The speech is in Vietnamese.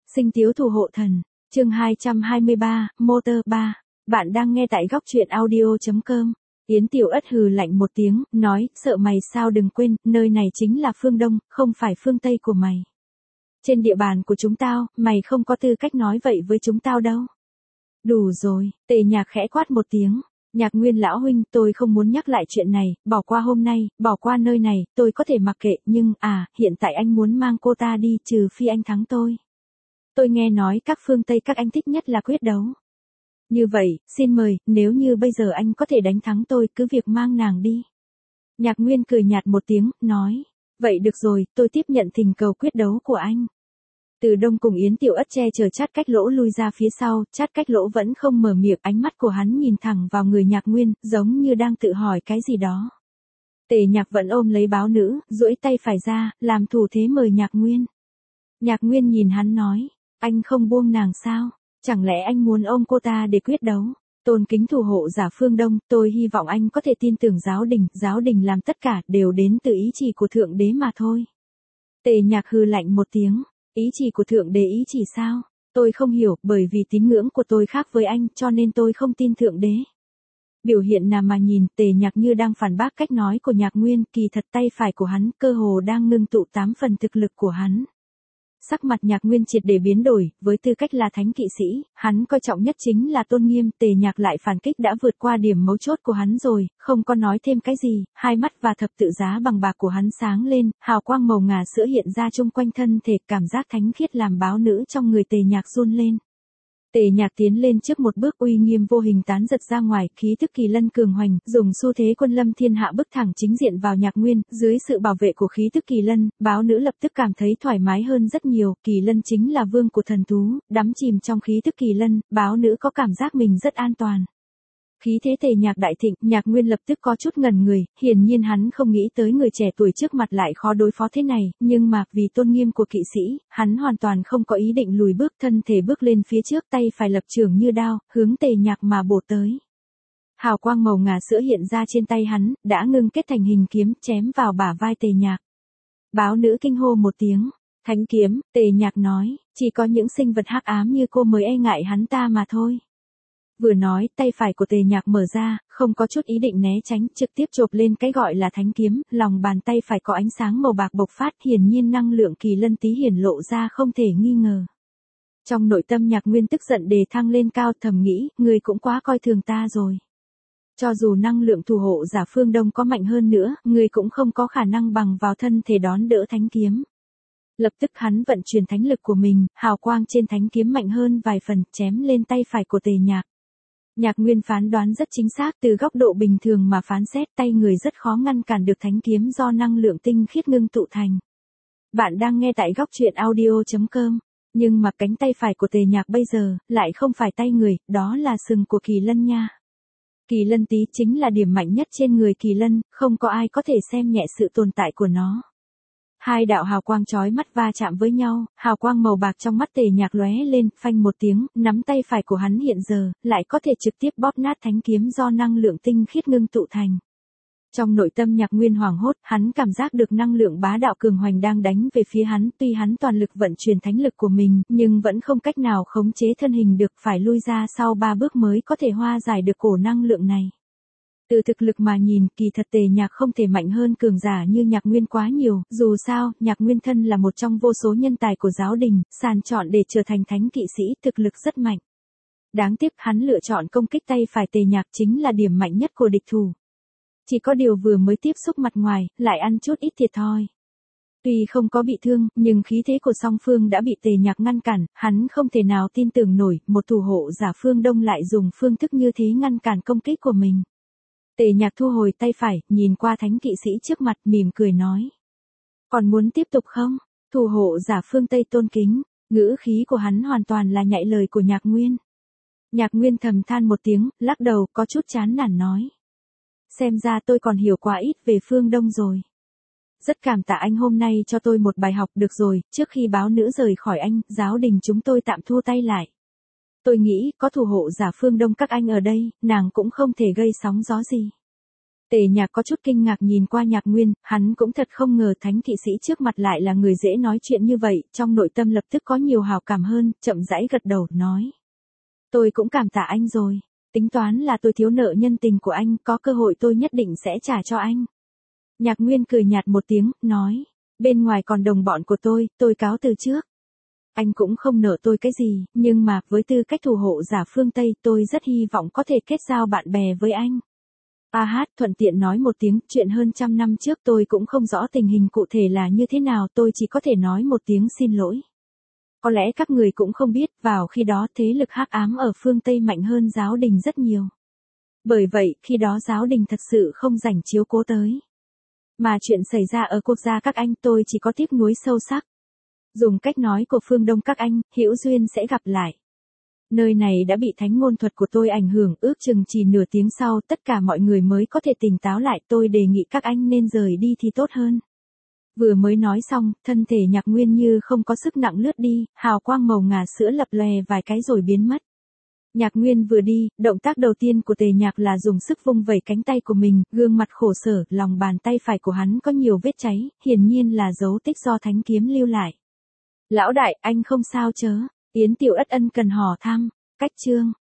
Sinh tiếu thủ hộ thần, chương 223, Motor 3. Bạn đang nghe tại góc truyện audio.com. Yến Tiểu Ất hừ lạnh một tiếng, nói, sợ mày sao, đừng quên, nơi này chính là phương Đông, không phải phương Tây của mày. Trên địa bàn của chúng tao, mày không có tư cách nói vậy với chúng tao đâu. Đủ rồi, Tề Nhạc khẽ quát một tiếng. Nhạc Nguyên lão huynh, tôi không muốn nhắc lại chuyện này, bỏ qua hôm nay, bỏ qua nơi này, tôi có thể mặc kệ, nhưng, hiện tại anh muốn mang cô ta đi, trừ phi anh thắng tôi. Tôi nghe nói các phương Tây các anh thích nhất là quyết đấu. Như vậy, xin mời, nếu như bây giờ anh có thể đánh thắng tôi, cứ việc mang nàng đi. Nhạc Nguyên cười nhạt một tiếng, nói, vậy được rồi, tôi tiếp nhận thỉnh cầu quyết đấu của anh. Từ Đông cùng Yến Tiểu Ất che chở Chát Cách Lỗ lui ra phía sau, Chát Cách Lỗ vẫn không mở miệng, ánh mắt của hắn nhìn thẳng vào người Nhạc Nguyên, giống như đang tự hỏi cái gì đó. Tề Nhạc vẫn ôm lấy báo nữ, duỗi tay phải ra, làm thủ thế mời Nhạc Nguyên. Nhạc Nguyên nhìn hắn nói, anh không buông nàng sao, chẳng lẽ anh muốn ôm cô ta để quyết đấu? Tôn kính thủ hộ giả phương Đông, tôi hy vọng anh có thể tin tưởng giáo đình làm tất cả đều đến từ ý chỉ của Thượng Đế mà thôi. Tề Nhạc hừ lạnh một tiếng. Ý chỉ của Thượng Đế, ý chỉ sao? Tôi không hiểu, bởi vì tín ngưỡng của tôi khác với anh, cho nên tôi không tin Thượng Đế. Biểu hiện nào mà nhìn, Tề Nhạc như đang phản bác cách nói của Nhạc Nguyên, kỳ thật tay phải của hắn, cơ hồ đang ngưng tụ 8 phần thực lực của hắn. Sắc mặt Nhạc Nguyên triệt để biến đổi, với tư cách là thánh kỵ sĩ, hắn coi trọng nhất chính là tôn nghiêm, Tề Nhạc lại phản kích đã vượt qua điểm mấu chốt của hắn rồi, không có nói thêm cái gì, hai mắt và thập tự giá bằng bạc của hắn sáng lên, hào quang màu ngà sữa hiện ra chung quanh thân thể, cảm giác thánh khiết làm báo nữ trong người Tề Nhạc run lên. Tề Nhạc tiến lên trước một bước, uy nghiêm vô hình tán giật ra ngoài, khí tức kỳ lân cường hoành, dùng xu thế quân lâm thiên hạ bước thẳng chính diện vào Nhạc Nguyên, dưới sự bảo vệ của khí tức kỳ lân, báo nữ lập tức cảm thấy thoải mái hơn rất nhiều, kỳ lân chính là vương của thần thú, đắm chìm trong khí tức kỳ lân, báo nữ có cảm giác mình rất an toàn. Khí thế Tề Nhạc đại thịnh, Nhạc Nguyên lập tức có chút ngẩn người, hiển nhiên hắn không nghĩ tới người trẻ tuổi trước mặt lại khó đối phó thế này, nhưng mà, vì tôn nghiêm của kỵ sĩ, hắn hoàn toàn không có ý định lùi bước, thân thể bước lên phía trước, tay phải lập chưởng như đao, hướng Tề Nhạc mà bổ tới. Hào quang màu ngà sữa hiện ra trên tay hắn, đã ngưng kết thành hình kiếm, chém vào bả vai Tề Nhạc. Báo nữ kinh hô một tiếng, thánh kiếm, Tề Nhạc nói, chỉ có những sinh vật hắc ám như cô mới e ngại hắn ta mà thôi. Vừa nói, tay phải của Tề Nhạc mở ra, không có chút ý định né tránh, trực tiếp chộp lên cái gọi là thánh kiếm, lòng bàn tay phải có ánh sáng màu bạc bộc phát, hiển nhiên năng lượng kỳ lân tí hiển lộ ra không thể nghi ngờ. Trong nội tâm Nhạc Nguyên tức giận đề thăng lên cao, thầm nghĩ, người cũng quá coi thường ta rồi. Cho dù năng lượng thủ hộ giả phương Đông có mạnh hơn nữa, người cũng không có khả năng bằng vào thân thể đón đỡ thánh kiếm. Lập tức hắn vận chuyển thánh lực của mình, hào quang trên thánh kiếm mạnh hơn vài phần, chém lên tay phải của Tề Nhạc. Nhạc Nguyên phán đoán rất chính xác, từ góc độ bình thường mà phán xét, tay người rất khó ngăn cản được thánh kiếm do năng lượng tinh khiết ngưng tụ thành. Bạn đang nghe tại góc truyện audio.com, nhưng mà cánh tay phải của Tề Nhạc bây giờ, lại không phải tay người, đó là sừng của kỳ lân nha. Kỳ lân tí chính là điểm mạnh nhất trên người kỳ lân, không có ai có thể xem nhẹ sự tồn tại của nó. Hai đạo hào quang chói mắt va chạm với nhau, hào quang màu bạc trong mắt Tề Nhạc lóe lên, phanh một tiếng, nắm tay phải của hắn hiện giờ, lại có thể trực tiếp bóp nát thánh kiếm do năng lượng tinh khiết ngưng tụ thành. Trong nội tâm Nhạc Nguyên hoảng hốt, hắn cảm giác được năng lượng bá đạo cường hoành đang đánh về phía hắn, tuy hắn toàn lực vận chuyển thánh lực của mình, nhưng vẫn không cách nào khống chế thân hình được, phải lui ra sau 3 bước mới có thể hóa giải được cổ năng lượng này. Từ thực lực mà nhìn, kỳ thật Tề Nhạc không thể mạnh hơn cường giả như Nhạc Nguyên quá nhiều, dù sao, Nhạc Nguyên thân là một trong vô số nhân tài của giáo đình, sàng chọn để trở thành thánh kỵ sĩ, thực lực rất mạnh. Đáng tiếc hắn lựa chọn công kích tay phải Tề Nhạc chính là điểm mạnh nhất của địch thủ. Chỉ có điều vừa mới tiếp xúc mặt ngoài, lại ăn chút ít thiệt thòi. Tuy không có bị thương, nhưng khí thế của song phương đã bị Tề Nhạc ngăn cản, hắn không thể nào tin tưởng nổi, một thủ hộ giả phương Đông lại dùng phương thức như thế ngăn cản công kích của mình. Tề Nhạc thu hồi tay phải, nhìn qua thánh kỵ sĩ trước mặt, mỉm cười nói. Còn muốn tiếp tục không? Thủ hộ giả phương Tây tôn kính, ngữ khí của hắn hoàn toàn là nhạy lời của Nhạc Nguyên. Nhạc Nguyên thầm than một tiếng, lắc đầu, có chút chán nản nói. Xem ra tôi còn hiểu quá ít về phương Đông rồi. Rất cảm tạ anh hôm nay cho tôi một bài học, được rồi, trước khi báo nữ rời khỏi anh, giáo đình chúng tôi tạm thua tay lại. Tôi nghĩ, có thủ hộ giả phương Đông các anh ở đây, nàng cũng không thể gây sóng gió gì. Tề Nhạc có chút kinh ngạc nhìn qua Nhạc Nguyên, hắn cũng thật không ngờ thánh kỵ sĩ trước mặt lại là người dễ nói chuyện như vậy, trong nội tâm lập tức có nhiều hào cảm hơn, chậm rãi gật đầu, nói. Tôi cũng cảm tạ anh rồi, tính toán là tôi thiếu nợ nhân tình của anh, có cơ hội tôi nhất định sẽ trả cho anh. Nhạc Nguyên cười nhạt một tiếng, nói, bên ngoài còn đồng bọn của tôi cáo từ trước. Anh cũng không nợ tôi cái gì, nhưng mà với tư cách thủ hộ giả phương Tây tôi rất hy vọng có thể kết giao bạn bè với anh. Thuận tiện nói một tiếng, chuyện hơn 100 năm trước tôi cũng không rõ tình hình cụ thể là như thế nào, tôi chỉ có thể nói một tiếng xin lỗi. Có lẽ các người cũng không biết, vào khi đó thế lực hắc ám ở phương Tây mạnh hơn giáo đình rất nhiều. Bởi vậy, khi đó giáo đình thật sự không rảnh chiếu cố tới. Mà chuyện xảy ra ở quốc gia các anh tôi chỉ có tiếc nuối sâu sắc. Dùng cách nói của phương Đông các anh, hữu duyên sẽ gặp lại. Nơi này đã bị thánh ngôn thuật của tôi ảnh hưởng, ước chừng chỉ nửa tiếng sau tất cả mọi người mới có thể tỉnh táo lại, tôi đề nghị các anh nên rời đi thì tốt hơn. Vừa mới nói xong, thân thể Nhạc Nguyên như không có sức nặng lướt đi, hào quang màu ngà sữa lập lòe vài cái rồi biến mất. Nhạc Nguyên vừa đi, động tác đầu tiên của Tề Nhạc là dùng sức vung vẩy cánh tay của mình, gương mặt khổ sở, lòng bàn tay phải của hắn có nhiều vết cháy, hiển nhiên là dấu tích do thánh kiếm lưu lại. Lão đại, anh không sao chớ? Yến Tiểu Ất ân cần hỏi thăm. Cách chương